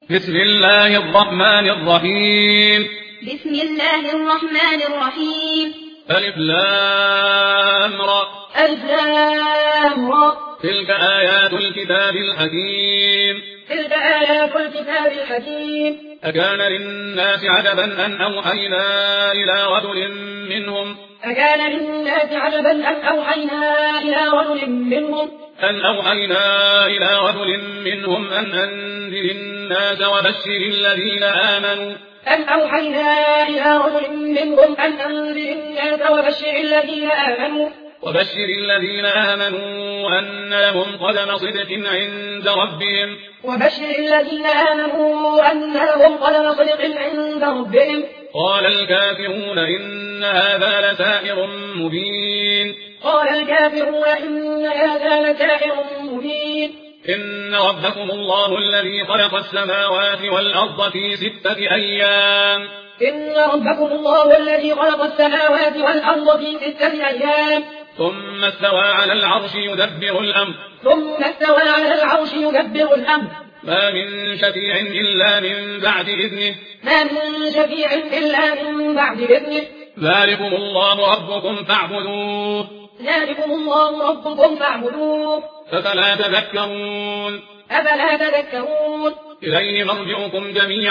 بسم الله الرحمن الرحيم. بسم الله الرحمن الرحيم. ألف لام را. ألف لام را. تلك آيات الكتاب الحكيم. تلك آيات الكتاب الحكيم. أكان للناس عجبا أن أوحينا إلى رجل منهم أكان للناس عجبا أن أوحينا إلى رجل منهم أن أنذر الناس وبشر الذين آمنوا أن لهم قدم صدق عند ربهم. قال الكافرون إن هذا لساحر مبين. إن ربكم الله الذي خلق السماوات والأرض في 6 أيام. ثم استوى على العرش يدبر الأمر. ما من شفيع إلا من بعد إذنه. ذلكم الله ربكم فاعبدوه. ففلا تذكرون. إليه مرجعكم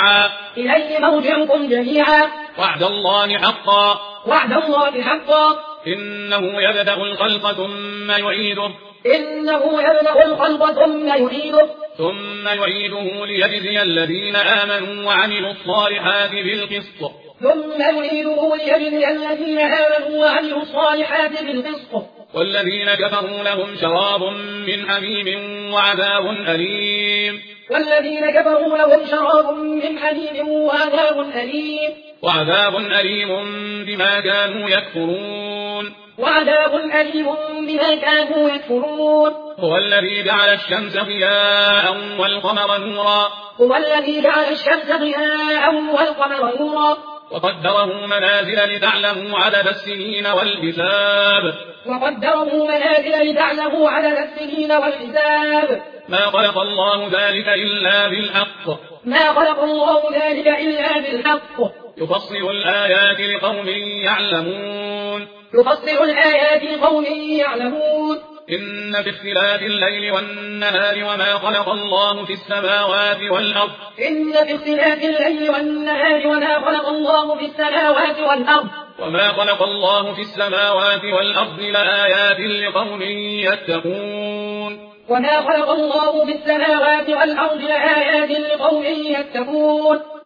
جميعا. وعد الله حقا. إنه يبدأ الخلق ثم يعيده. ثم يعيده ليجزي الذين آمنوا وعملوا الصالحات بالقسط. والذين كفروا لهم شراب من حميم وعذاب أليم بما كانوا يكفرون. هو الذي جعل الشمس ضياء والقمر نورا. وقدره منازل لتعلموا عدد السنين والحساب. ما خلق الله ذلك إلا بالحق. يفصل الآيات لقوم يعلمون. إن في اختلاف الليل والنهار وما خلق الله في السماوات والأرض لآيات لقوم يتقون.